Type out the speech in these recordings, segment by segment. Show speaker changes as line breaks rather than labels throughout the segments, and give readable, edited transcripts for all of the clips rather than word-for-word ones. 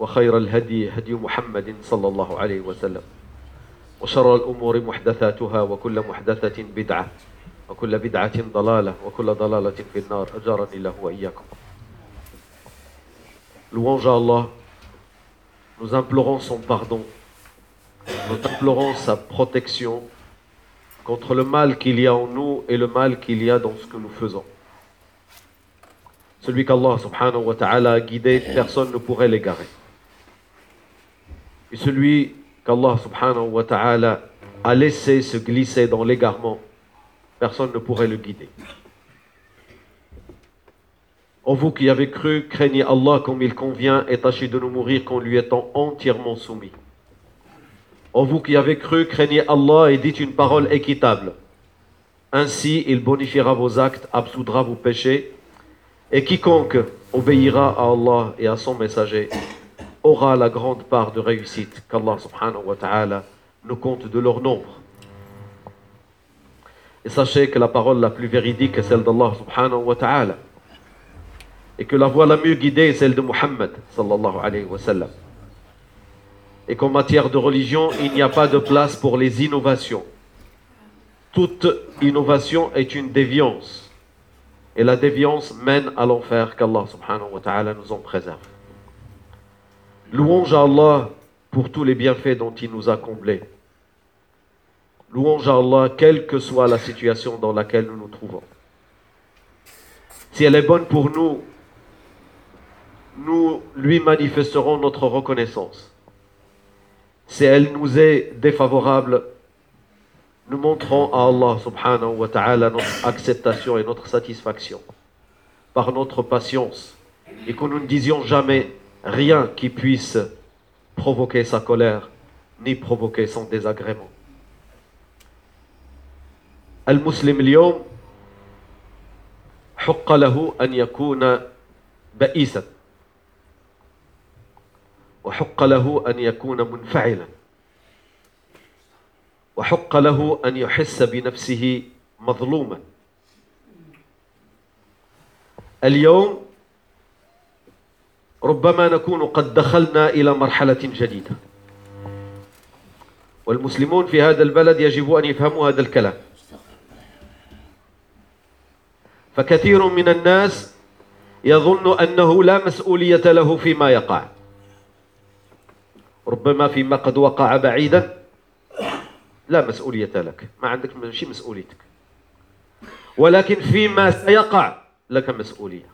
وخير الهدي هدي محمد صلى الله عليه وسلم وشر الأمور محدثاتها وكل محدثة بدعة وكل بدعة ضلالة وكل ضلالة في النار أجارني الله وإياكم. Louange à Allah, nous implorons son pardon, nous implorons sa protection contre le mal qu'il y a en nous et le mal qu'il y a dans ce que nous faisons. Celui qu'Allah subhanahu wa ta'ala a guidé, personne ne pourrait l'égarer. Et celui qu'Allah subhanahu wa ta'ala a laissé se glisser dans l'égarement, personne ne pourrait le guider. Ô vous qui avez cru, craignez Allah comme il convient et tâchez de nous mourir qu'en lui étant entièrement soumis. Ô vous qui avez cru, craignez Allah et dites une parole équitable. Ainsi, il bonifiera vos actes, absoudra vos péchés, et quiconque obéira à Allah et à son messager aura la grande part de réussite qu'Allah subhanahu wa ta'ala nous compte de leur nombre. Et sachez que la parole la plus véridique est celle d'Allah subhanahu wa ta'ala, et que la voie la mieux guidée est celle de Muhammad sallallahu alayhi wa sallam. Et qu'en matière de religion, il n'y a pas de place pour les innovations. Toute innovation est une déviance. Et la déviance mène à l'enfer, qu'Allah subhanahu wa ta'ala nous en préserve. Louange à Allah pour tous les bienfaits dont il nous a comblés. Louange à Allah, quelle que soit la situation dans laquelle nous nous trouvons. Si elle est bonne pour nous, nous lui manifesterons notre reconnaissance. Si elle nous est défavorable, nous montrons à Allah subhanahu wa ta'ala notre acceptation et notre satisfaction par notre patience et que nous ne disions jamais rien qui puisse provoquer sa colère ni provoquer son désagrément. المسلم اليوم حق له أن يكون بئيسا وحق له أن يكون منفعلا وحق له أن يحس بنفسه مظلوما. اليوم ربما نكون قد دخلنا إلى مرحلة جديدة، والمسلمون في هذا البلد يجب أن يفهموا هذا الكلام. فكثير من الناس يظن أنه لا مسؤولية له فيما يقع، ربما فيما قد وقع بعيدا لا مسؤولية لك، ما عندك ماشي مسؤوليتك، ولكن فيما سيقع لك مسؤولية.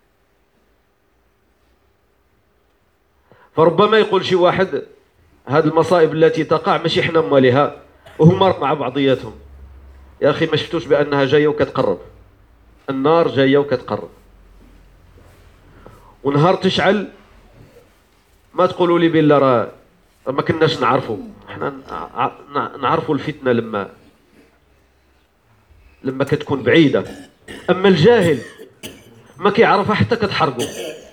فربما يقول شي واحد هذه المصائب التي تقع ماشي حنا مواليها وهما مع بعضياتهم. يا أخي ما شفتوش بأنها جاية وكتقرب، النار جاية وكتقرب، ونهار تشعل ما تقولوا لي بالله راه ما كناش نعرفوا. احنا نعرفوا الفتنة لما كتكون بعيدة، اما الجاهل ما كيعرفها حتى كتحرقه.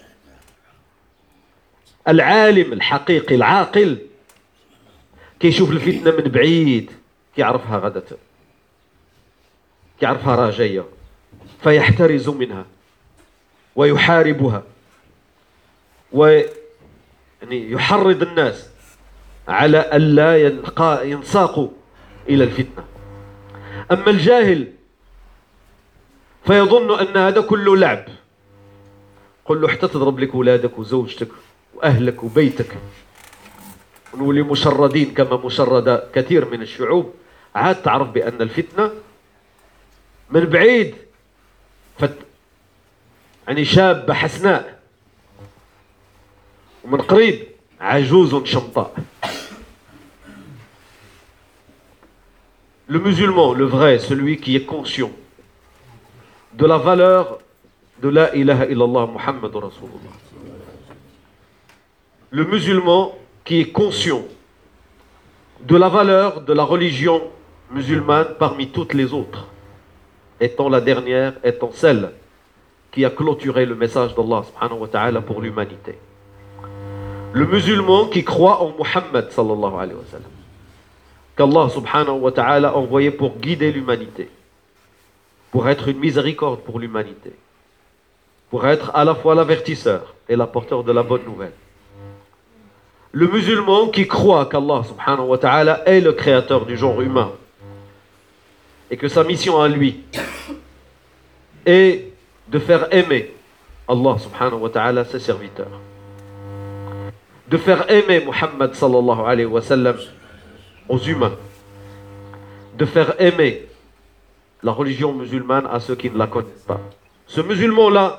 العالم الحقيقي العاقل كيشوف الفتنة من بعيد، كيعرفها غدا، كيعرفها راه جاية، فيحترز منها ويحاربها يحرض الناس على ألا ينساقوا إلى الفتنة. أما الجاهل فيظن أن هذا كله لعب. قل له حتى تضرب لك ولادك وزوجتك وأهلك وبيتك ونولي مشردين كما مشرد كثير من الشعوب، عاد تعرف بأن الفتنة من بعيد يعني شابة حسناء، ومن قريب عجوز شمطاء. Le musulman, le vrai, celui qui est conscient de la valeur de la ilaha illallah Muhammad Rasulullah. Le musulman qui est conscient de la valeur de la religion musulmane parmi toutes les autres, étant la dernière, étant celle qui a clôturé le message d'Allah subhanahu wa ta'ala pour l'humanité. Le musulman qui croit en Muhammad sallallahu alayhi wa sallam, qu'Allah subhanahu wa ta'ala a envoyé pour guider l'humanité, pour être une miséricorde pour l'humanité, pour être à la fois l'avertisseur et l'apporteur de la bonne nouvelle. Le musulman qui croit qu'Allah subhanahu wa ta'ala est le créateur du genre humain et que sa mission à lui est de faire aimer Allah subhanahu wa ta'ala ses serviteurs, de faire aimer Muhammad sallallahu alayhi wa sallam aux humains, de faire aimer la religion musulmane à ceux qui ne la connaissent pas. Ce musulman-là,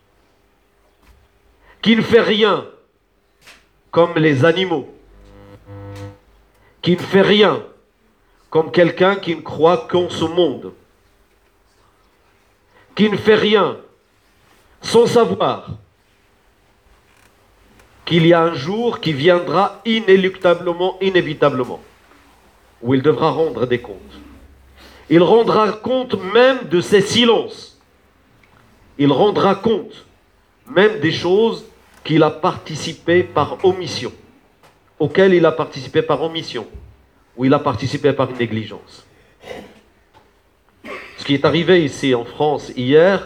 qui ne fait rien comme les animaux, qui ne fait rien comme quelqu'un qui ne croit qu'en ce monde, qui ne fait rien sans savoir qu'il y a un jour qui viendra inéluctablement, inévitablement, où il devra rendre des comptes. Il rendra compte même de ses silences. Il rendra compte même des choses qu'il a participé par omission, auxquelles il a participé par omission, ou il a participé par négligence. Ce qui est arrivé ici en France hier,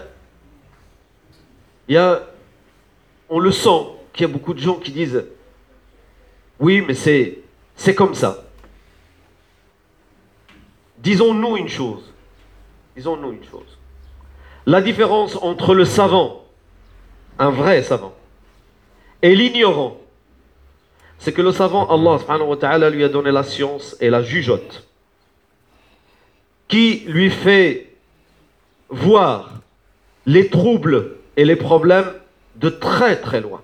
on le sent qu'il y a beaucoup de gens qui disent « Oui, mais c'est comme ça ». Disons-nous une chose. Disons-nous une chose. La différence entre le savant, un vrai savant, et l'ignorant, c'est que le savant, Allah subhanahu wa ta'ala lui a donné la science et la jugeote, qui lui fait voir les troubles et les problèmes de très très loin.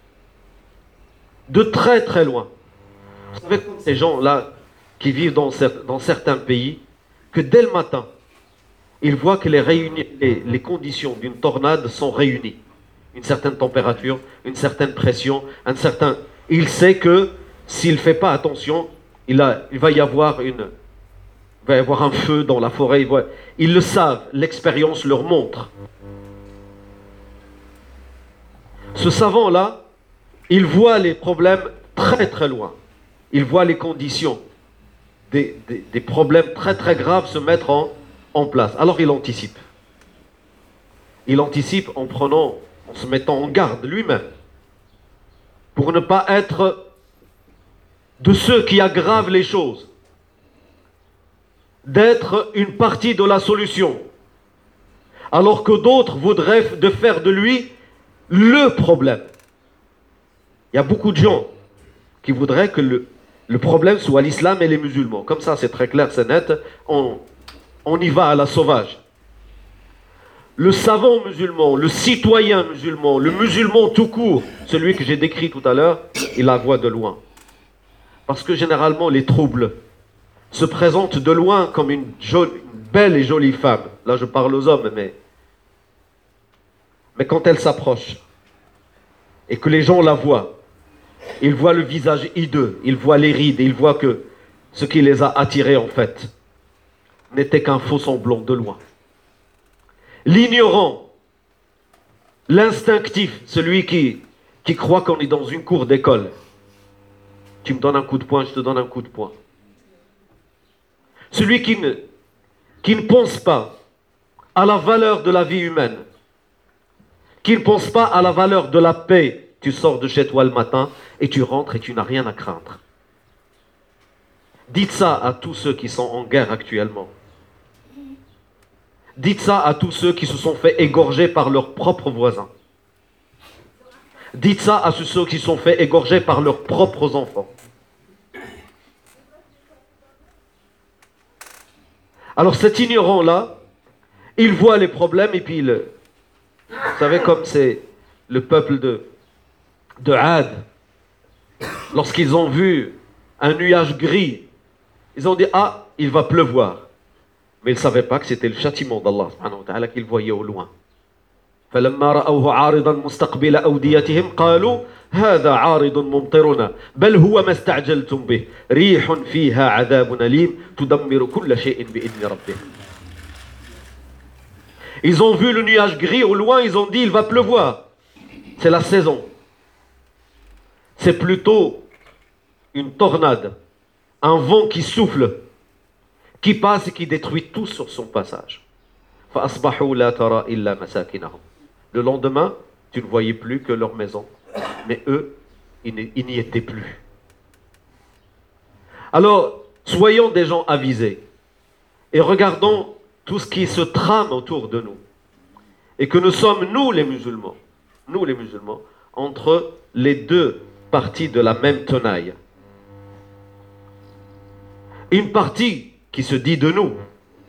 De très très loin. Vous savez, comme ces gens-là qui vivent dans certains pays, que dès le matin, ils voient que les conditions d'une tornade sont réunies. Une certaine température, une certaine pression, il sait que s'il ne fait pas attention, il va y avoir un feu dans la forêt. Ils le savent, l'expérience leur montre. Ce savant-là, il voit les problèmes très très loin. Il voit les conditions des problèmes très très graves se mettre en place. Alors il anticipe. Il anticipe en se mettant en garde lui-même pour ne pas être de ceux qui aggravent les choses, d'être une partie de la solution, alors que d'autres voudraient faire de lui le problème. Il y a beaucoup de gens qui voudraient que le problème soit l'islam et les musulmans. Comme ça, c'est très clair, c'est net, on y va à la sauvage. Le savant musulman, le citoyen musulman, le musulman tout court, celui que j'ai décrit tout à l'heure, il la voit de loin. Parce que généralement, les troubles se présentent de loin comme une belle et jolie femme. Là, je parle aux hommes, mais quand elle s'approche et que les gens la voient, ils voient le visage hideux, ils voient les rides, et ils voient que ce qui les a attirés, en fait, n'était qu'un faux semblant de loin. L'ignorant, l'instinctif, celui qui croit qu'on est dans une cour d'école. Tu me donnes un coup de poing, je te donne un coup de poing. Celui qui ne pense pas à la valeur de la vie humaine, qui ne pense pas à la valeur de la paix. Tu sors de chez toi le matin et tu rentres et tu n'as rien à craindre. Dites ça à tous ceux qui sont en guerre actuellement. Dites ça à tous ceux qui se sont fait égorger par leurs propres voisins. Dites ça à tous ceux qui se sont fait égorger par leurs propres enfants. Alors cet ignorant-là, il voit les problèmes et puis vous savez comme c'est le peuple de Had, lorsqu'ils ont vu un nuage gris, ils ont dit « Ah, il va pleuvoir ». Mais ils ne savaient pas que c'était le châtiment d'Allah subhanahu wa ta'ala qu'ils voyaient au loin. فلما رأوه عارضا مستقبل أوديتهم قالوا هذا عارض ممطرنا بل هو ما استعجلتم به ريح فيها عذاب أليم تدمر كل شيء بإذن ربهم. Ils ont vu le nuage gris au loin, ils ont dit il va pleuvoir. C'est la saison. C'est plutôt une tornade, un vent qui souffle, qui passe et qui détruit tout sur son passage. فأصبحوا لا ترى إلا مساكنهم. Le lendemain, tu ne voyais plus que leur maison. Mais eux, ils n'y étaient plus. Alors, soyons des gens avisés et regardons tout ce qui se trame autour de nous. Et que nous sommes, nous les musulmans, entre les deux parties de la même tenaille. Une partie qui se dit de nous,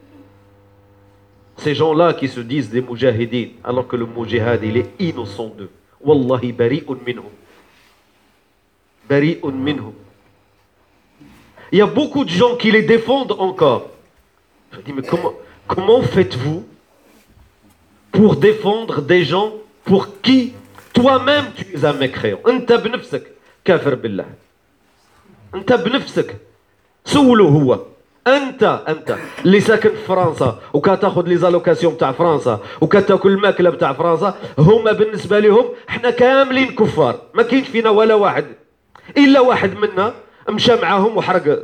ces gens-là qui se disent des mujahidines, alors que le mujahid, il est innocent d'eux. Wallahi bari'un minhum. Bari'un minhum. Il y a beaucoup de gens qui les défendent encore. Je dis, mais comment faites-vous pour défendre des gens pour qui toi-même tu es un mécréant? أنت بنفسك كافر بالله. أنت بنفسك سولو هو. أنت اللي ساكن في فرنسا وكتاخذ لي زالوكاسيون تاع فرنسا وكتاكل الماكله تاع فرنسا، هما بالنسبه لهم احنا كاملين كفار، ما كاينش فينا ولا واحد الا واحد منا مشى معاهم وحرق.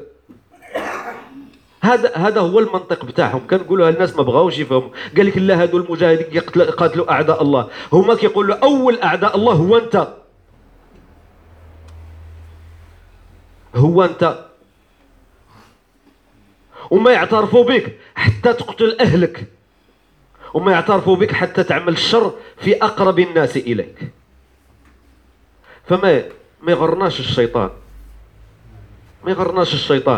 هذا هو المنطق بتاعهم. كنقولوها الناس ما بغاوش يفهموا. قال لك لا، هذو المجاهدين يقاتلوا اعداء الله، هما كيقولوا اول اعداء الله هو انت، هو انت، وما يعترفوا بك حتى تقتل اهلك، وما يعترفوا بك حتى تعمل الشر في اقرب الناس اليك. فما يغرناش الشيطان، ما يغرناش الشيطان.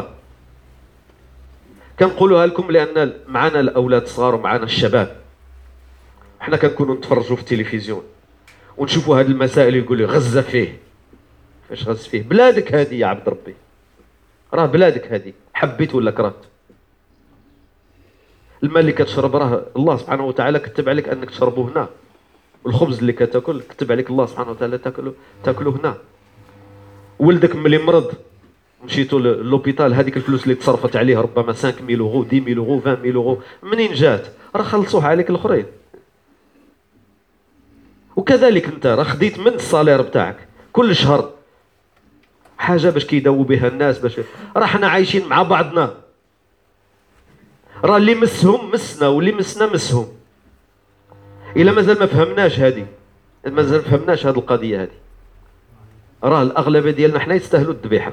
كنقولوها لكم لان معنا الاولاد الصغار ومعنا الشباب، حنا كنكونوا نتفرجوا في التلفزيون ونشوفوا هذه المسائل، يقول لي غزه فيه. فاش غز فيه؟ بلادك هذه يا عبد ربي، راه بلادك هذه، حبيت ولا كرهت. الماء اللي كتشرب راه الله سبحانه وتعالى كتب عليك انك تشربه هنا، والخبز اللي كتاكل كتب عليك الله سبحانه وتعالى تاكله هنا. ولدك ملي مرض مشيتو للوبيتال، هذيك الفلوس اللي تصرفت عليه ربما 5000 اورو 10000 اورو 20000 اورو، منين جات؟ راه خلصوها عليك الاخرين. وكذلك انت راه خديت من الصالير بتاعك كل شهر حاجه باش كيداووا بها الناس، باش راه حنا عايشين مع بعضنا. راه اللي مسهم مسنا واللي مسنا مسهم. الا مازال ما فهمناش هذه، مازال ما فهمناش هذه القضيه هذه، راه الاغلبيه ديالنا حنا يستاهلوا الذبيحه.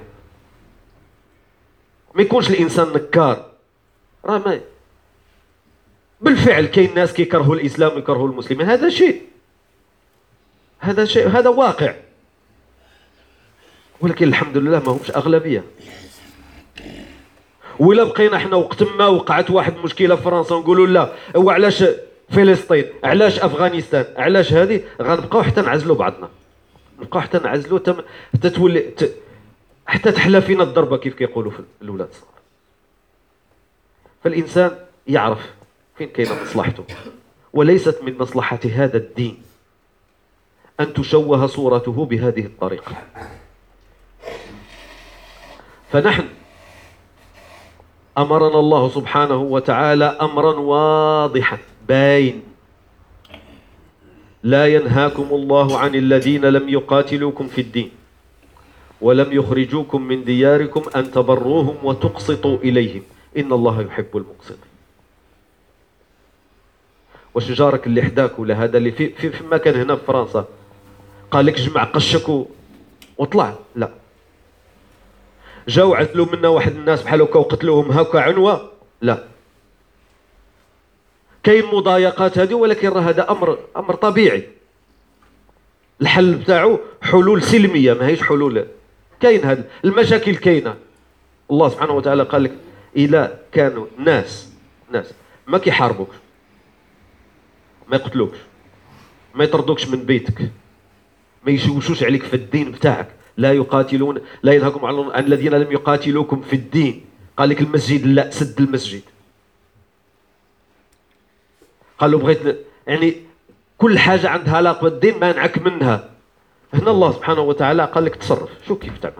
ما يكونش الانسان نكار. راه ما بالفعل كاين ناس كيكرهوا الاسلام ويكرهوا المسلمين، هذا شيء هذا واقع، ولكن الحمد لله ما همش اغلبيه. ولا بقينا احنا وقت ما وقعت واحد مشكله في فرنسا نقولوا لا، وعلاش فلسطين، علاش افغانستان، علاش هذه، غنبقاو حتى نعزلوا بعضنا، نبقاو حتى نعزلوا حتى تولي حتى تحلى فينا الضربه كيف كيقولوا في الاولاد الصغار. فالانسان يعرف فين كاينه مصلحته، وليست من مصلحه هذا الدين ان تشوه صورته بهذه الطريقه. فنحن أمرنا الله سبحانه وتعالى أمرا واضحا باين: لا ينهاكم الله عن الذين لم يقاتلوكم في الدين ولم يخرجوكم من دياركم أن تبروهم وتقسطوا إليهم إن الله يحب المقسطين. واش جارك اللي حداك ولا هذا اللي في مكان هنا في فرنسا قال لك جمع قشك وطلع؟ لا، جاو عزلوا منا واحد الناس بحال هكا وقتلوهم هكا عنوه؟ لا. كاين مضايقات هذه، ولكن راه هذا امر طبيعي. الحل بتاعو حلول سلميه، ما هيش حلول. كاين هذه المشاكل كاينه. الله سبحانه وتعالى قال لك الا كانوا ناس ما كيحاربوكش، ما يقتلوكش، ما يطردوكش من بيتك، ما يشوشوش عليك في الدين بتاعك، لا ينهاكم عن الذين لم يقاتلوكم في الدين. قال لك المسجد لا، سد المسجد. قالوا بغيت يعني كل حاجه عندها علاقه بالدين ما نعك منها. هنا الله سبحانه وتعالى قال لك تصرف، شو كيف تعمل،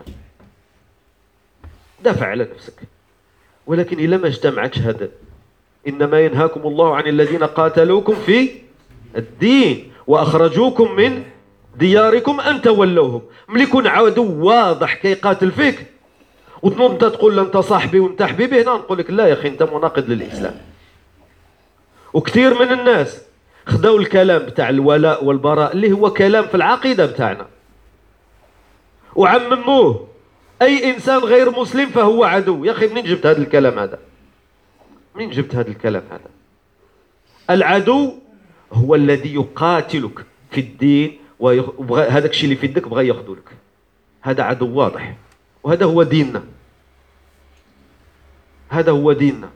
دافع على نفسك. ولكن الا ما اجتمعتش هذا، انما ينهاكم الله عن الذين قاتلوكم في الدين واخرجوكم من دياركم ان تولوهم. ملي يكون عدو واضح كيقاتل فيك وتنوض انت تقول له انت صاحبي وانت حبيبي، هنا نقول لك لا يا اخي، انت مناقض للاسلام. وكثير من الناس خداو الكلام بتاع الولاء والبراء اللي هو كلام في العقيده بتاعنا وعمموه أي إنسان غير مسلم فهو عدو. يا أخي منين جبت هذا الكلام هذا؟ منين جبت هذا الكلام هذا؟ العدو هو الذي يقاتلك في الدين وهذاك الشيء اللي في يدك بغى ياخذوا لك. هذا عدو واضح، وهذا هو ديننا. هذا هو ديننا.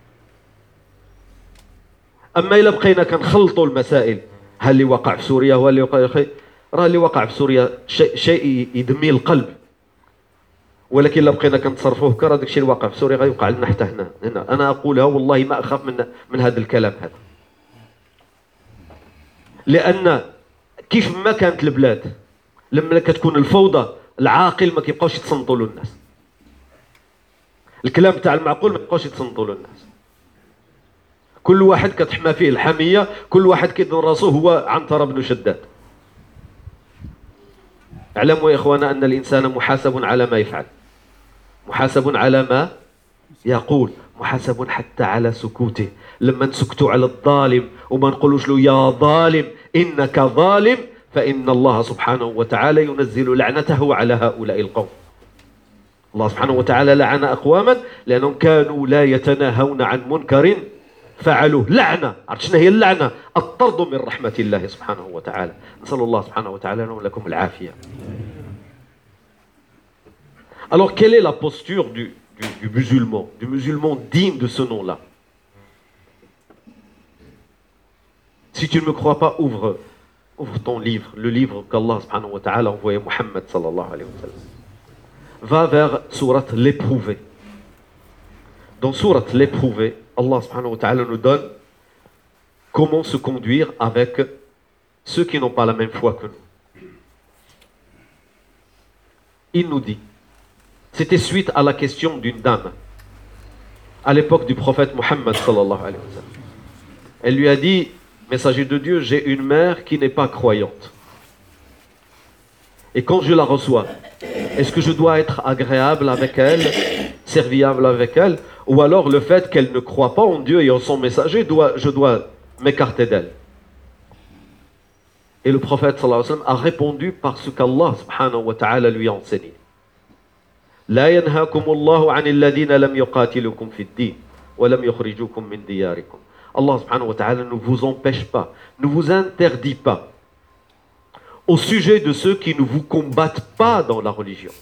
أما إلا بقينا كنخلطوا المسائل، هل اللي وقع في سوريا هو اللي وقع في راه اللي وقع في سوريا شيء يدمي القلب، ولكن إلا بقينا كنتصرفوه هكا راه داك الشيء اللي وقع في سوريا غيوقع لنا حتى هنا. أنا أقولها والله ما أخاف من هذا الكلام هذا، لأن كيف ما كانت البلاد لما كتكون الفوضى العاقل ما كيبقاوش يتصنتوا له الناس. الكلام تاع المعقول ما كيبقاوش يتصنتوا له الناس. كل واحد كتحمى فيه الحمية، كل واحد كيظن راسو هو عنتر بن شداد. اعلموا يا إخوانا أن الإنسان محاسب على ما يفعل، محاسب على ما يقول، محاسب حتى على سكوته. لما نسكتوا على الظالم وما نقولوش له يا ظالم إنك ظالم، فإن الله سبحانه وتعالى ينزل لعنته على هؤلاء القوم. الله سبحانه وتعالى لعن أقواما لأنهم كانوا لا يتناهون عن منكر فعلوه. لعنة، عرفت شنو هي اللعنة؟ الطرد من رحمة الله سبحانه وتعالى. نسأل الله سبحانه وتعالى لنا ولكم العافية. Alors quelle est la posture du musulman digne de ce nom-là? Si tu ne me crois pas, ouvre ton livre, le livre qu'Allah subhanahu wa ta'ala a envoyé à Muhammad sallallahu alayhi wa sallam. Va vers Surat l'éprouvé. Dans Surat l'éprouvé, Allah subhanahu wa ta'ala nous donne comment se conduire avec ceux qui n'ont pas la même foi que nous. Il nous dit, c'était suite à la question d'une dame à l'époque du prophète Muhammad sallallahu alayhi wa sallam. Elle lui a dit, messager de Dieu, j'ai une mère qui n'est pas croyante. Et quand je la reçois, est-ce que je dois être agréable avec elle, serviable avec elle, ou alors le fait qu'elle ne croit pas en Dieu et en son messager, je dois m'écarter d'elle? Et le prophète sallallahu alayhi wa sallam a répondu par ce qu'Allah subhanahu wa ta'ala lui a enseigné. لا ينهاكم الله عن الذين لم يقاتلوكم في الدين ولم يخرجوكم من دياركم. Allah subhanahu wa ta'ala ne vous empêche pas, ne vous interdit pas au sujet de ceux qui ne vous combattent pas dans la religion.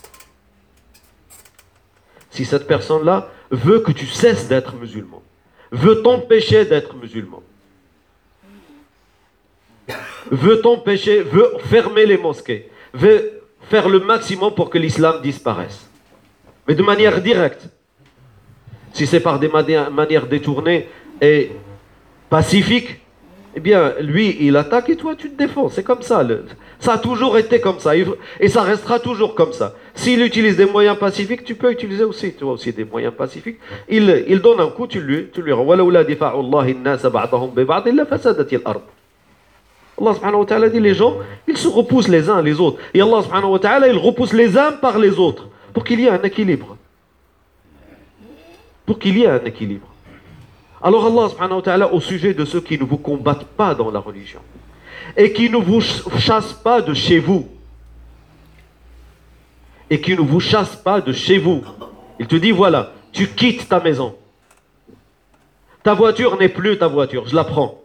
Si cette personne-là veut que tu cesses d'être musulman, veut t'empêcher d'être musulman, veut t'empêcher, veut fermer les mosquées, veut faire le maximum pour que l'islam disparaisse, mais de manière directe. Si c'est par des manières détournées et pacifiques, eh bien, lui, il attaque et toi, tu te défends. C'est comme ça. Ça a toujours été comme ça. Et ça restera toujours comme ça. S'il utilise des moyens pacifiques, tu peux utiliser aussi, toi aussi, des moyens pacifiques. Il donne un coup, tu lui rends. Allah subhanahu wa ta'ala dit, les gens, ils se repoussent les uns les autres. Et Allah subhanahu wa ta'ala, il repousse les uns par les autres. Pour qu'il y ait un équilibre. Pour qu'il y ait un équilibre. Alors Allah subhanahu wa ta'ala, au sujet de ceux qui ne vous combattent pas dans la religion et qui ne vous chassent pas de chez vous, et qui ne vous chassent pas de chez vous, il te dit voilà, tu quittes ta maison, ta voiture n'est plus ta voiture, je la prends.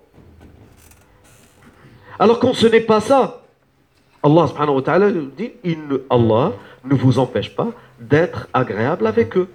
Alors quand ce n'est pas ça, Allah subhanahu wa ta'ala dit, Allah ne vous empêche pas d'être agréable avec eux.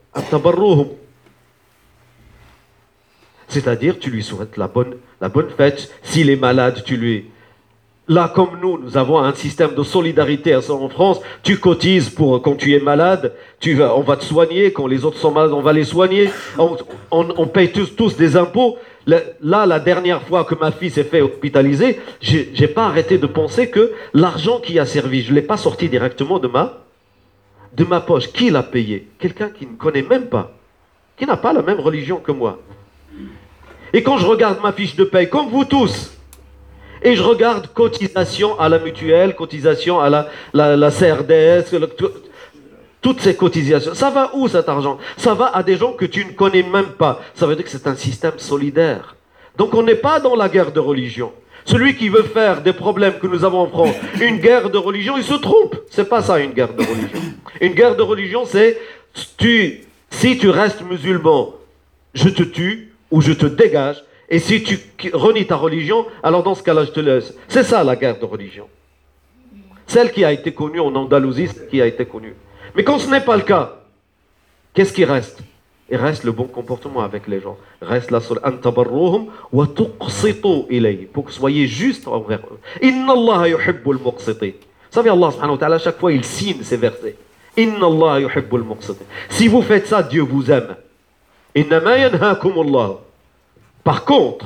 C'est-à-dire, tu lui souhaites la bonne fête. S'il est malade, tu lui... Là, comme nous avons un système de solidarité en France, tu cotises pour quand tu es malade, on va te soigner, quand les autres sont malades, on va les soigner, on paye tous des impôts. Là, la dernière fois que ma fille s'est fait hospitaliser, j'ai pas arrêté de penser que l'argent qui a servi, je l'ai pas sorti directement de ma poche. Qui l'a payé? Quelqu'un qui ne connaît même pas, qui n'a pas la même religion que moi. Et quand je regarde ma fiche de paye, comme vous tous, et je regarde cotisation à la mutuelle, cotisation à la CRDS, toutes ces cotisations, ça va où cet argent? Ça va à des gens que tu ne connais même pas. Ça veut dire que c'est un système solidaire. Donc on n'est pas dans la guerre de religion. Celui qui veut faire des problèmes que nous avons en France une guerre de religion, il se trompe. C'est pas ça une guerre de religion. Une guerre de religion, c'est si tu restes musulman, je te tue ou je te dégage. Et si tu renies ta religion, alors dans ce cas-là, je te laisse. C'est ça la guerre de religion. Celle qui a été connue en Andalousie, celle qui a été connue. Mais quand ce n'est pas le cas, qu'est-ce qui reste? Il reste le bon comportement avec les gens. Reste la sur antabarruhum wa tuqsitu ilayhi, pour que vous soyez juste envers eux. Inna Allah yuhibbul muqsitin. Vous savez, Allah subhanahu wa ta'ala, à chaque fois, il signe ces versets. Inna Allah yuhibbul muqsitin. Si vous faites ça, Dieu vous aime. Innama yanhaakumullah. Par contre,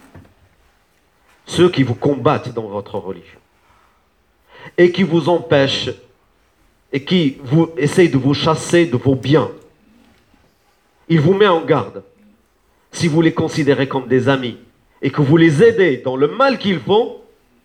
ceux qui vous combattent dans votre religion et qui vous empêchent et qui vous essayent de vous chasser de vos biens, il vous met en garde. Si vous les considérez comme des amis et que vous les aidez dans le mal qu'ils font,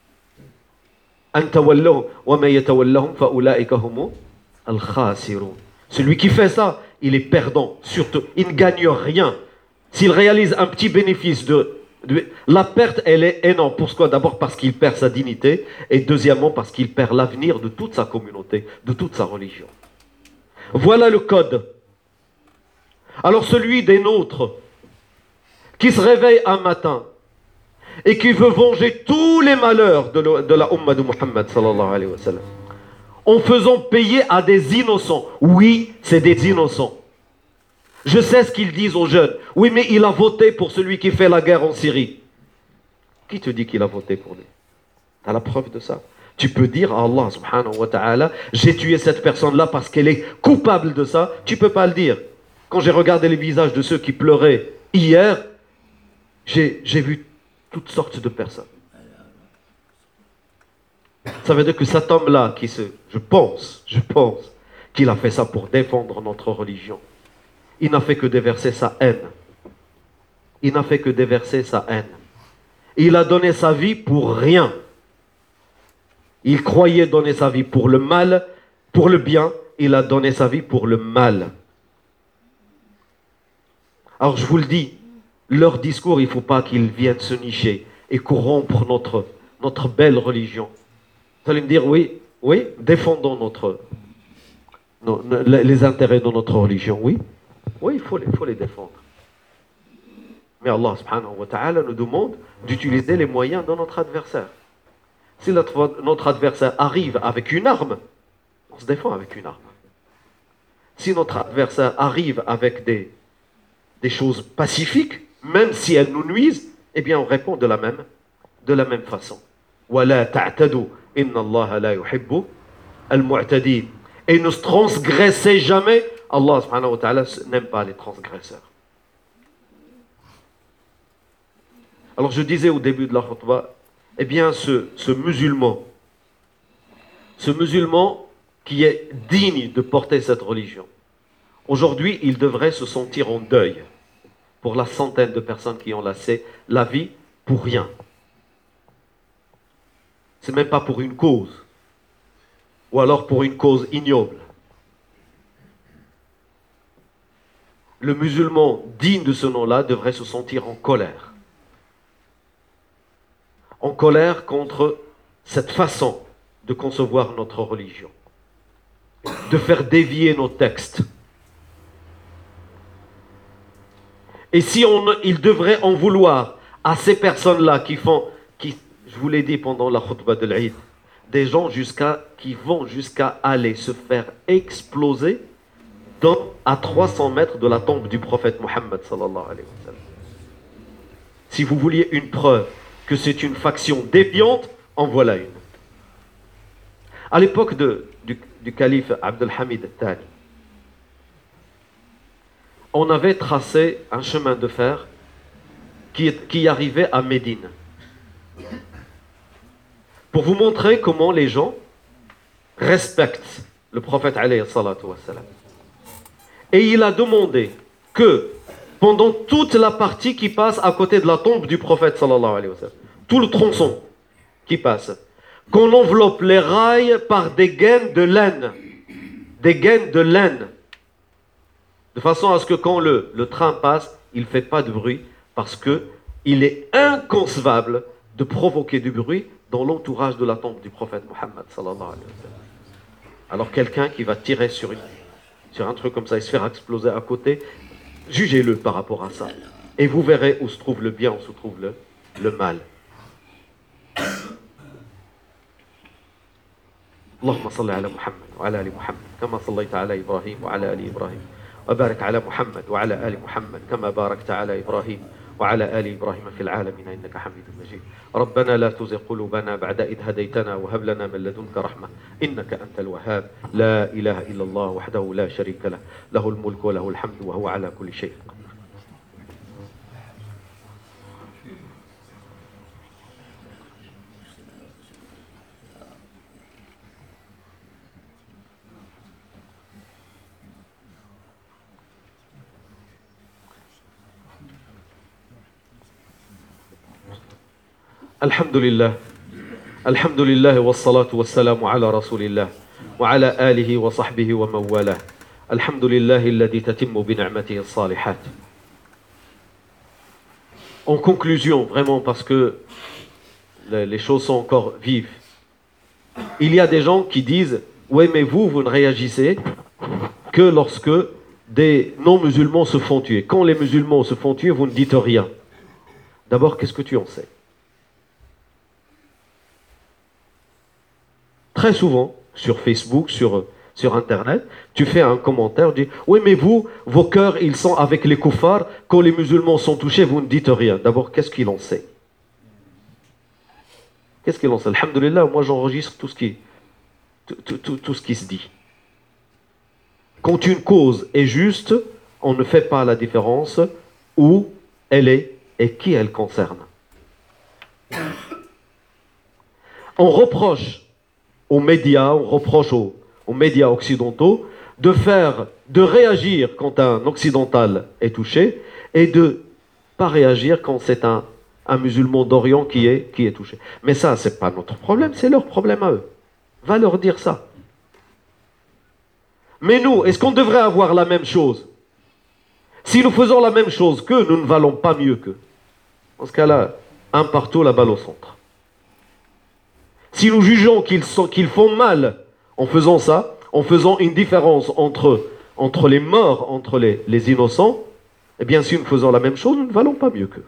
celui qui fait ça, il est perdant. Surtout, il ne gagne rien. S'il réalise un petit bénéfice la perte, elle est énorme. Pourquoi? D'abord parce qu'il perd sa dignité et deuxièmement parce qu'il perd l'avenir de toute sa communauté, de toute sa religion. Voilà le code. Alors celui des nôtres qui se réveille un matin et qui veut venger tous les malheurs de la Ummah de Muhammad sallallahu alayhi wa sallam en faisant payer à des innocents. Oui, c'est des innocents. Je sais ce qu'ils disent aux jeunes. Oui, mais il a voté pour celui qui fait la guerre en Syrie. Qui te dit qu'il a voté pour lui? Tu as la preuve de ça. Tu peux dire à Allah subhanahu wa ta'ala, j'ai tué cette personne-là parce qu'elle est coupable de ça. Tu ne peux pas le dire. Quand j'ai regardé les visages de ceux qui pleuraient hier, j'ai vu toutes sortes de personnes. Ça veut dire que cet homme-là, je pense, qu'il a fait ça pour défendre notre religion. Il n'a fait que déverser sa haine. Il n'a fait que déverser sa haine. Il a donné sa vie pour rien. Il croyait donner sa vie pour le mal, pour le bien. Il a donné sa vie pour le mal. Alors je vous le dis, leur discours, il ne faut pas qu'ils viennent se nicher et corrompre notre belle religion. Vous allez me dire, oui, défendons les intérêts de notre religion, oui. Oui, il faut les défendre. Mais Allah subhanahu wa ta'ala nous demande d'utiliser les moyens de notre adversaire. Si notre adversaire arrive avec une arme, on se défend avec une arme. Si notre adversaire arrive avec des choses pacifiques, même si elles nous nuisent, eh bien on répond de la même façon. وَلَا تَعْتَدُوا إِنَّ اللَّهَ لَا يُحِبُّ الْمُعْتَدِينَ. Et ne transgressez jamais. Allah subhanahu wa ta'ala n'aime pas les transgresseurs. Alors je disais au début de la khutbah, eh bien ce musulman qui est digne de porter cette religion, aujourd'hui il devrait se sentir en deuil pour la centaine de personnes qui ont laissé la vie pour rien. C'est même pas pour une cause, ou alors pour une cause ignoble. Le musulman digne de ce nom-là devrait se sentir en colère. En colère contre cette façon de concevoir notre religion, de faire dévier nos textes. Et si il devrait en vouloir à ces personnes-là je vous l'ai dit pendant la khutbah de l'Aïd, des gens qui vont jusqu'à aller se faire exploser à 300 mètres de la tombe du prophète Mohammed sallallahu alayhi wa sallam. Si vous vouliez une preuve que c'est une faction déviante, en voilà une. À l'époque du calife Abd al-Hamid al-Thani, on avait tracé un chemin de fer qui arrivait à Médine. Pour vous montrer comment les gens respectent le prophète alayhi salatu wa salam. Et il a demandé que pendant toute la partie qui passe à côté de la tombe du prophète sallallahu alayhi wa sallam, tout le tronçon qui passe, qu'on enveloppe les rails par des gaines de laine. Des gaines de laine. De façon à ce que quand le train passe, il ne fait pas de bruit parce qu'il est inconcevable de provoquer du bruit dans l'entourage de la tombe du prophète Mohammed sallallahu alayhi wa sallam. Alors quelqu'un qui va tirer sur un truc comme ça et se faire exploser à côté, jugez-le par rapport à ça. Et vous verrez où se trouve le bien, où se trouve le mal. اللهم صل على محمد وعلى آل محمد كما صليت على إبراهيم وعلى آل إبراهيم وبارك على محمد وعلى آل محمد كما باركت على إبراهيم وعلى آل إبراهيم في العالمين إنك حميد مجيد ربنا لا تزغ قلوبنا بعد إذ هديتنا وهب لنا من لدنك رحمة إنك أنت الوهاب لا إله إلا الله وحده لا شريك له له الملك وله الحمد وهو على كل شيء قدير. الحمد لله والصلاة والسلام على رسول الله وعلى آله وصحبه ومن والاه الحمد لله الذي تتم بنعمته الصالحات. En conclusion, vraiment parce que les choses sont encore vives, il y a des gens qui disent oui mais vous ne réagissez que lorsque des non-musulmans se font tuer. Quand les musulmans se font tuer, vous ne dites rien. D'abord, qu'est-ce que tu en sais? Très souvent, sur Facebook, sur Internet, tu fais un commentaire, tu dis « Oui, mais vous, vos cœurs, ils sont avec les koufars. Quand les musulmans sont touchés, vous ne dites rien. » D'abord, qu'est-ce qu'il en sait? Qu'est-ce qu'il en sait? Alhamdulillah, moi j'enregistre tout ce qui se dit. Quand une cause est juste, on ne fait pas la différence où elle est et qui elle concerne. On reproche aux médias, on reproche aux médias occidentaux de réagir quand un occidental est touché et de pas réagir quand c'est un musulman d'Orient qui est touché. Mais ça, c'est pas notre problème, c'est leur problème à eux. Va leur dire ça. Mais nous, est-ce qu'on devrait avoir la même chose? Si nous faisons la même chose qu'eux, nous ne valons pas mieux qu'eux. Dans ce cas-là, un partout, la balle au centre. Si nous jugeons qu'ils font mal en faisant ça, en faisant une différence entre les morts, entre les innocents, eh bien si nous faisons la même chose, nous ne valons pas mieux qu'eux.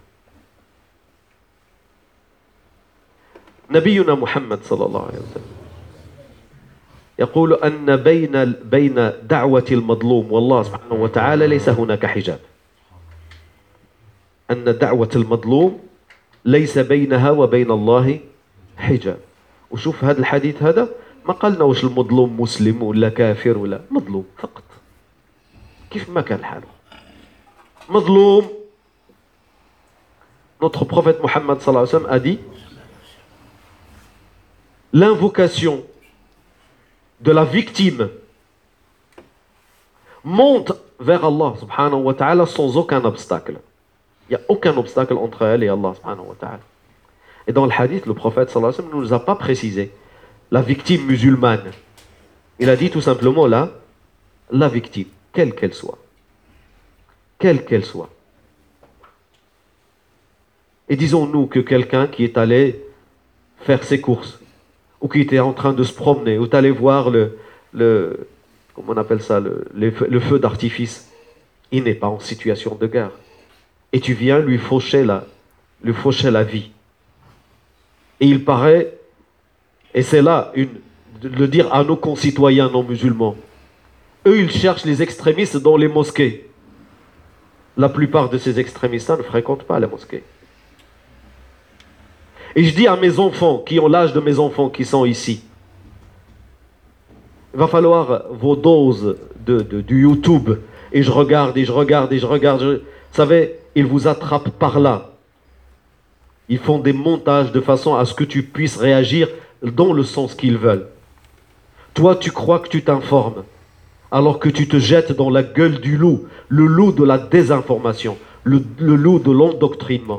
نبينا محمد صلى الله عليه وسلم يقول أن بين دعوة المظلوم والله سبحانه وتعالى ليس هناك حجاب. أن دعوة المظلوم ليس بينها وبين الله حجاب. وشوف هذا الحديث هذا ما قالنا واش المظلوم مسلم ولا كافر ولا مظلوم فقط كيف ما كان حاله مظلوم. Notre prophète Mohammed sallallahu alayhi wa sallam a dit l'invocation de la victime monte vers Allah subhanahu wa ta'ala sans aucun obstacle. Il n'y a aucun obstacle entre elle et Allah subhanahu wa ta'ala. Et dans le hadith, le prophète sallallahu alayhi wa sallam ne nous a pas précisé la victime musulmane. Il a dit tout simplement là, la victime, quelle qu'elle soit. Quelle qu'elle soit. Et disons-nous que quelqu'un qui est allé faire ses courses, ou qui était en train de se promener, ou allé voir comment on appelle ça, le feu d'artifice, il n'est pas en situation de guerre. Et tu viens lui faucher la vie. Et il paraît, et c'est là de le dire à nos concitoyens non musulmans, eux ils cherchent les extrémistes dans les mosquées. La plupart de ces extrémistes-là ne fréquentent pas la mosquée. Et je dis à mes enfants, qui ont l'âge de mes enfants qui sont ici, il va falloir vos doses du YouTube, et je regarde. Vous savez, ils vous attrapent par là. Ils font des montages de façon à ce que tu puisses réagir dans le sens qu'ils veulent. Toi, tu crois que tu t'informes, alors que tu te jettes dans la gueule du loup, le loup de la désinformation, le loup de l'endoctrinement.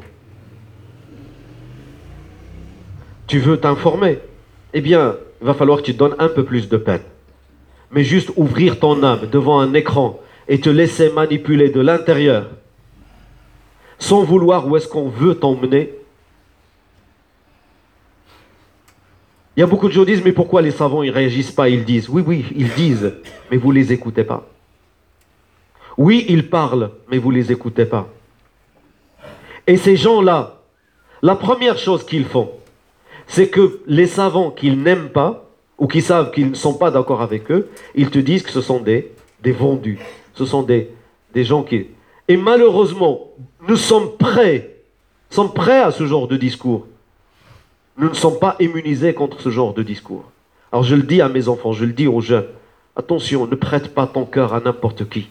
Tu veux t'informer? Eh bien, il va falloir que tu te donnes un peu plus de peine. Mais juste ouvrir ton âme devant un écran et te laisser manipuler de l'intérieur, sans vouloir où est-ce qu'on veut t'emmener, Il y a beaucoup de gens qui disent, mais pourquoi les savants ils réagissent pas? Ils disent, oui, oui, ils disent, mais vous les écoutez pas. Oui, ils parlent, mais vous les écoutez pas. Et ces gens-là, la première chose qu'ils font, c'est que les savants qu'ils n'aiment pas, ou qui savent qu'ils ne sont pas d'accord avec eux, ils te disent que ce sont des vendus. Ce sont des gens qui... Et malheureusement, nous sommes prêts à ce genre de discours. Nous ne sommes pas immunisés contre ce genre de discours. Alors je le dis à mes enfants, je le dis aux jeunes, attention, ne prête pas ton cœur à n'importe qui.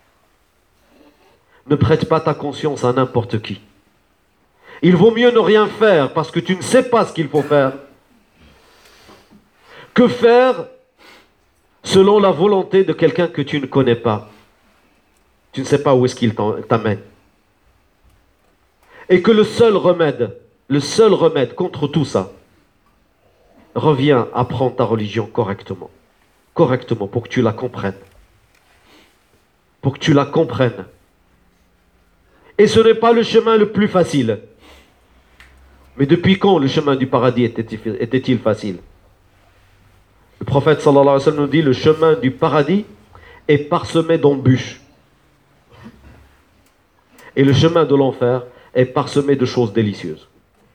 Ne prête pas ta conscience à n'importe qui. Il vaut mieux ne rien faire parce que tu ne sais pas ce qu'il faut faire, que faire selon la volonté de quelqu'un que tu ne connais pas. Tu ne sais pas où est-ce qu'il t'amène. Et que le seul remède contre tout ça, reviens apprendre ta religion correctement. Correctement, pour que tu la comprennes. Pour que tu la comprennes. Et ce n'est pas le chemin le plus facile. Mais depuis quand le chemin du paradis était-il facile? Le prophète sallallahu alayhi wa sallam nous dit, le chemin du paradis est parsemé d'embûches. Et le chemin de l'enfer est parsemé de choses délicieuses.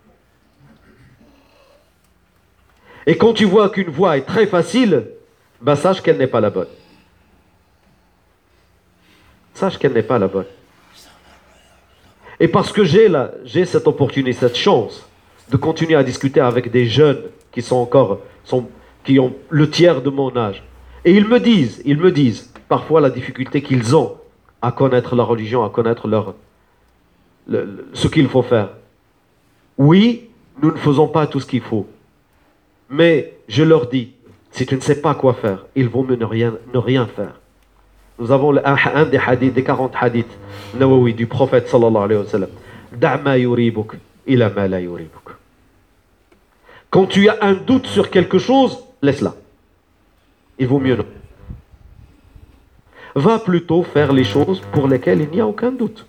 Et quand tu vois qu'une voie est très facile, ben sache qu'elle n'est pas la bonne. Sache qu'elle n'est pas la bonne. Et parce que j'ai cette opportunité, cette chance de continuer à discuter avec des jeunes qui qui ont le tiers de mon âge. Et ils me disent parfois la difficulté qu'ils ont à connaître la religion, à connaître ce qu'il faut faire. Oui, nous ne faisons pas tout ce qu'il faut. Mais je leur dis, si tu ne sais pas quoi faire, il vaut mieux ne rien faire. Nous avons un des hadiths, des 40 hadiths Nawawi du prophète sallallahu alayhi wa sallam. Da' ma yuribuk ila ma la yuribuk. Quand tu as un doute sur quelque chose, laisse-la. Il vaut mieux non. Va plutôt faire les choses pour lesquelles il n'y a aucun doute.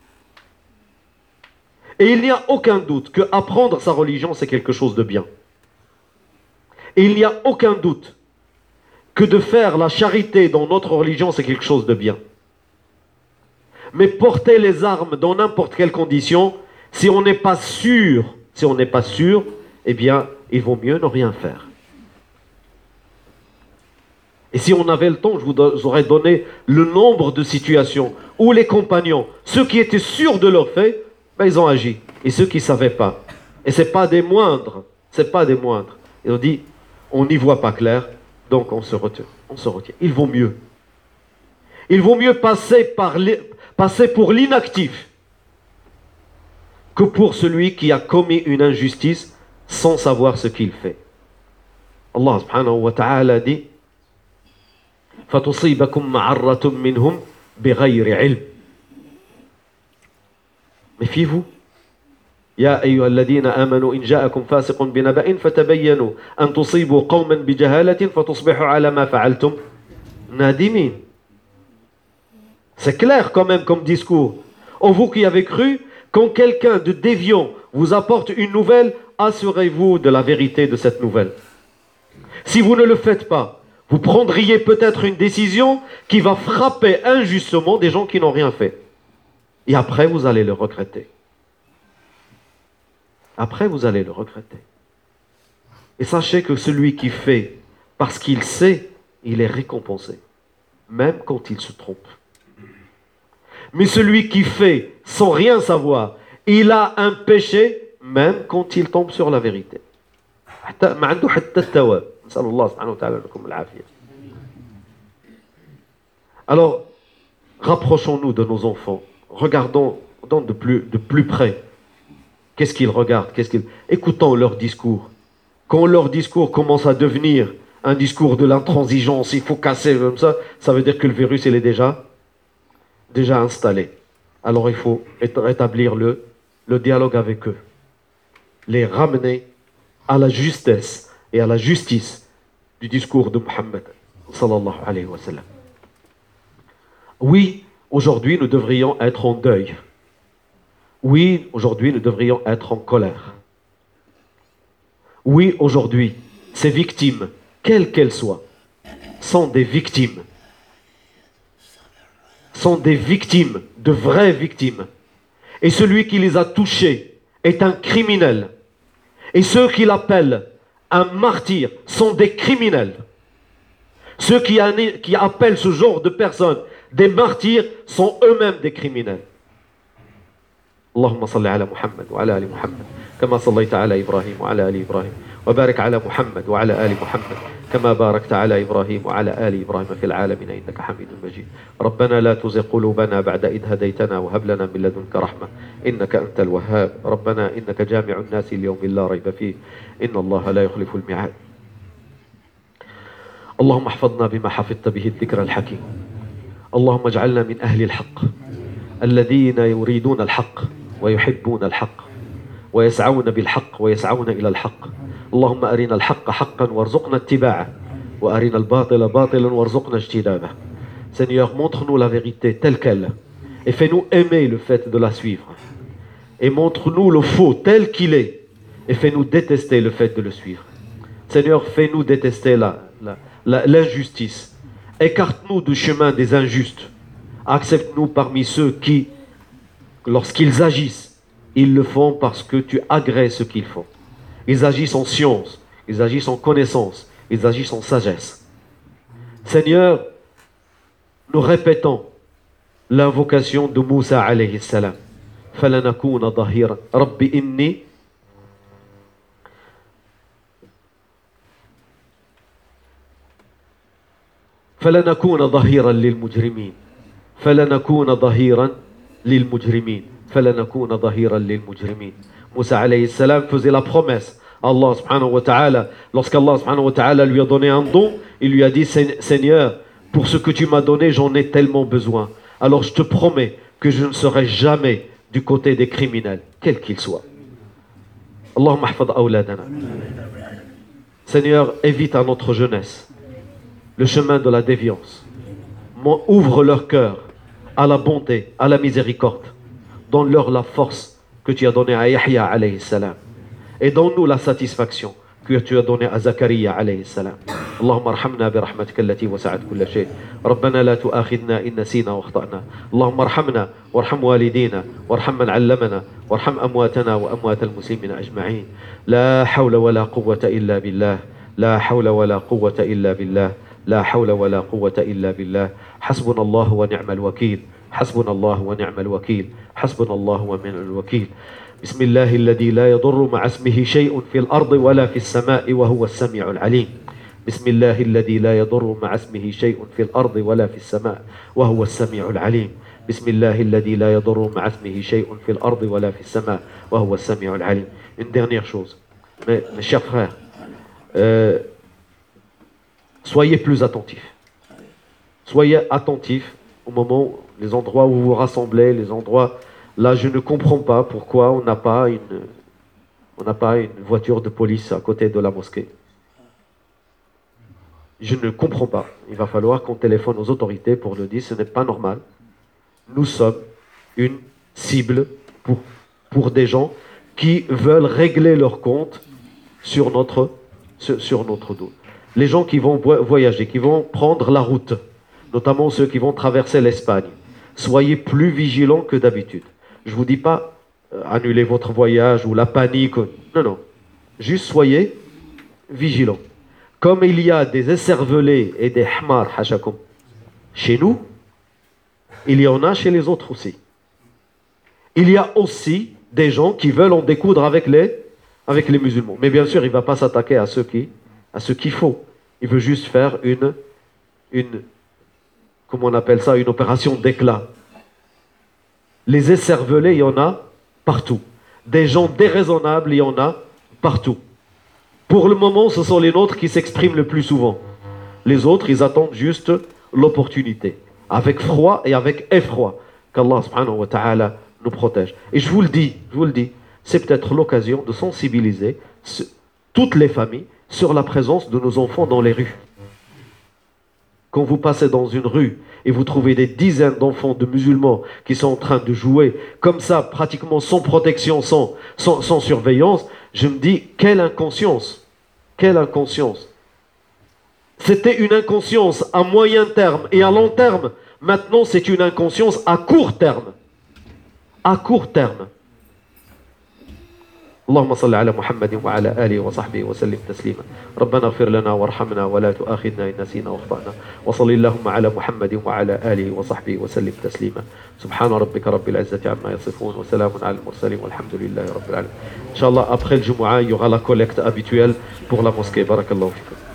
Et il n'y a aucun doute que apprendre sa religion, c'est quelque chose de bien. Et il n'y a aucun doute que de faire la charité dans notre religion, c'est quelque chose de bien. Mais porter les armes dans n'importe quelle condition, si on n'est pas sûr, eh bien, il vaut mieux ne rien faire. Et si on avait le temps, je vous aurais donné le nombre de situations où les compagnons, ceux qui étaient sûrs de leur fait, ben, ils ont agi. Et ceux qui ne savaient pas. Et ce n'est pas des moindres. Et on dit, on n'y voit pas clair, donc on se retient. Il vaut mieux. Il vaut mieux passer pour l'inactif que pour celui qui a commis une injustice sans savoir ce qu'il fait. Allah subhanahu wa ta'ala dit فَتُصِيبَكُمْ مَعَرَّةٌ مِّنْهُمْ بِغَيْرِ عِلْمٍ. Méfiez-vous. يا أيها الذين آمنوا إن جاءكم فاسق بنبأ فتبينوا أن تصيبوا قوما بجهالة فتصبحوا على ما فعلتم نادمين. C'est clair quand même comme discours. Oh, vous qui avez cru, quand quelqu'un de déviant vous apporte une nouvelle, assurez-vous de la vérité de cette nouvelle. Si vous ne le faites pas, vous prendriez peut-être une décision qui va frapper injustement des gens qui n'ont rien fait. Et après, vous allez le regretter. Et sachez que celui qui fait parce qu'il sait, il est récompensé, même quand il se trompe. Mais celui qui fait sans rien savoir, il a un péché, même quand il tombe sur la vérité. Alors, rapprochons-nous de nos enfants. Regardons de plus près. Qu'est-ce qu'ils regardent? Écoutons leur discours. Quand leur discours commence à devenir un discours de l'intransigeance, il faut casser comme ça veut dire que le virus il est déjà installé. Alors il faut rétablir le dialogue avec eux. Les ramener à la justesse et à la justice du discours de Muhammad sallallahu alayhi wa sallam. Oui, aujourd'hui nous devrions être en deuil. Oui, aujourd'hui nous devrions être en colère. Oui, aujourd'hui ces victimes, quelles qu'elles soient, sont des victimes. Sont des victimes, de vraies victimes. Et celui qui les a touchés est un criminel. Et ceux qui l'appellent un martyr sont des criminels. Ceux qui appellent ce genre de personnes des martyrs sont eux-mêmes des criminels. اللهم صل على محمد وعلى آل محمد كما صليت على إبراهيم وعلى آل إبراهيم وبارك على محمد وعلى آل محمد كما باركت على إبراهيم وعلى آل إبراهيم في العالمين إنك حميد مجيد ربنا لا تزغ قلوبنا بعد إذ هديتنا وهب لنا من لدنك رحمة إنك أنت الوهاب ربنا إنك جامع الناس ليوم لا ريب فيه إن الله لا يخلف الميعاد اللهم احفظنا بما حفظت به الذكر الحكيم اللهم اجعلنا من أهل الحق الذين يريدون الحق ويحبون الحق ويسعون بالحق ويسعون إلى الحق اللهم أرنا الحق حقا وارزقنا اتباعه وأرنا الباطل باطلا وارزقنا اجتنابه Seigneur, montre-nous la vérité telle qu'elle et fais-nous aimer le fait de la suivre et montre-nous le faux tel qu'il est et fais-nous détester le fait de le suivre. Seigneur, fais-nous détester l'injustice. Écarte-nous du chemin des injustes. Accepte-nous parmi ceux qui, lorsqu'ils agissent, ils le font parce que tu agrées ce qu'ils font. Ils agissent en science, ils agissent en connaissance, ils agissent en sagesse. Seigneur, nous répétons l'invocation de Moussa alayhi salam. فَلَنَكُونَ ظَهِيرًا رَبِّ إِنِّي فلنكون ظهيرا للمجرمين فلنكون ظهيرا للمجرمين فلنكون ظهيرا للمجرمين Moussa alayhi salam faisait la promesse à Allah subhanahu wa ta'ala. Lorsqu'Allah subhanahu wa ta'ala lui a donné un don, il lui a dit Seigneur, pour ce que tu m'as donné, j'en ai tellement besoin. Alors je te promets que je ne serai jamais du côté des criminels, quels qu'ils soient. Allahumma ahfad awladana. Seigneur, évite à notre jeunesse le chemin de la déviance. Ouvre leur cœur à la bonté, à la miséricorde. Donne-leur la force que tu as donnée à Yahya alayhi salam. Et donne-nous la satisfaction que tu as donnée à Zakaria alayhi salam. اللهم ارحمنا برحمتك التي وسعت كل شيء ربنا لا تؤاخذنا إن نسينا واخطأنا اللهم ارحمنا وارحم والدينا وارحم من علمنا وارحم أمواتنا وأموات المسلمين أجمعين لا حول ولا قوة إلا بالله لا حول ولا قوة إلا بالله لا حول ولا قوة إلا بالله حسبنا الله ونعم الوكيل حسبنا الله ونعم الوكيل حسبنا الله ونعم الوكيل بسم الله الذي لا يضر مع اسمه شيء في الأرض ولا في السماء وهو السميع العليم بسم الله الذي لا يضر مع اسمه شيء في الأرض ولا في السماء وهو السميع العليم بسم الله الذي لا يضر مع اسمه شيء في الأرض ولا في السماء وهو السميع العليم. Une dernière chose, mes chers frères, soyez plus attentifs. Soyez attentifs au moment, les endroits où vous vous rassemblez, les endroits, là je ne comprends pas pourquoi on n'a pas une voiture de police à côté de la mosquée. Je ne comprends pas. Il va falloir qu'on téléphone aux autorités pour nous dire ce n'est pas normal. Nous sommes une cible pour des gens qui veulent régler leur compte sur notre dos. Les gens qui vont voyager, qui vont prendre la route, notamment ceux qui vont traverser l'Espagne, soyez plus vigilants que d'habitude. Je ne vous dis pas annulez votre voyage ou la panique. Non, non. Juste soyez vigilants. Comme il y a des écervelés et des hmar, hashakum, chez nous, il y en a chez les autres aussi. Il y a aussi des gens qui veulent en découdre avec les musulmans. Mais bien sûr, il ne va pas s'attaquer à ceux qu'il faut. Il veut juste faire une comment on appelle ça, une opération d'éclat. Les écervelés, il y en a partout. Des gens déraisonnables, il y en a partout. Pour le moment, ce sont les nôtres qui s'expriment le plus souvent. Les autres, ils attendent juste l'opportunité. Avec froid et avec effroi. Qu'Allah subhanahu wa ta'ala nous protège. Et je vous le dis, c'est peut-être l'occasion de sensibiliser toutes les familles sur la présence de nos enfants dans les rues. Quand vous passez dans une rue et vous trouvez des dizaines d'enfants de musulmans qui sont en train de jouer comme ça, pratiquement sans protection, sans surveillance, je me dis, quelle inconscience, Quelle inconscience! C'était une inconscience à moyen terme et à long terme. Maintenant, c'est une inconscience à court terme. À court terme. اللهم صل على محمد وعلى آله وصحبه وسلم تسليما. ربنا اغفر لنا وارحمنا ولا تؤاخذنا إن نسينا واخطأنا. وصل اللهم على محمد وعلى آله وصحبه وسلم تسليما. سبحان ربك رب العزة عما يصفون وسلام على المرسلين والحمد لله رب العالمين. Inch'Allah, après le Jumu'ah, il y aura la collecte habituelle pour la mosquée. Barakallahu fikum.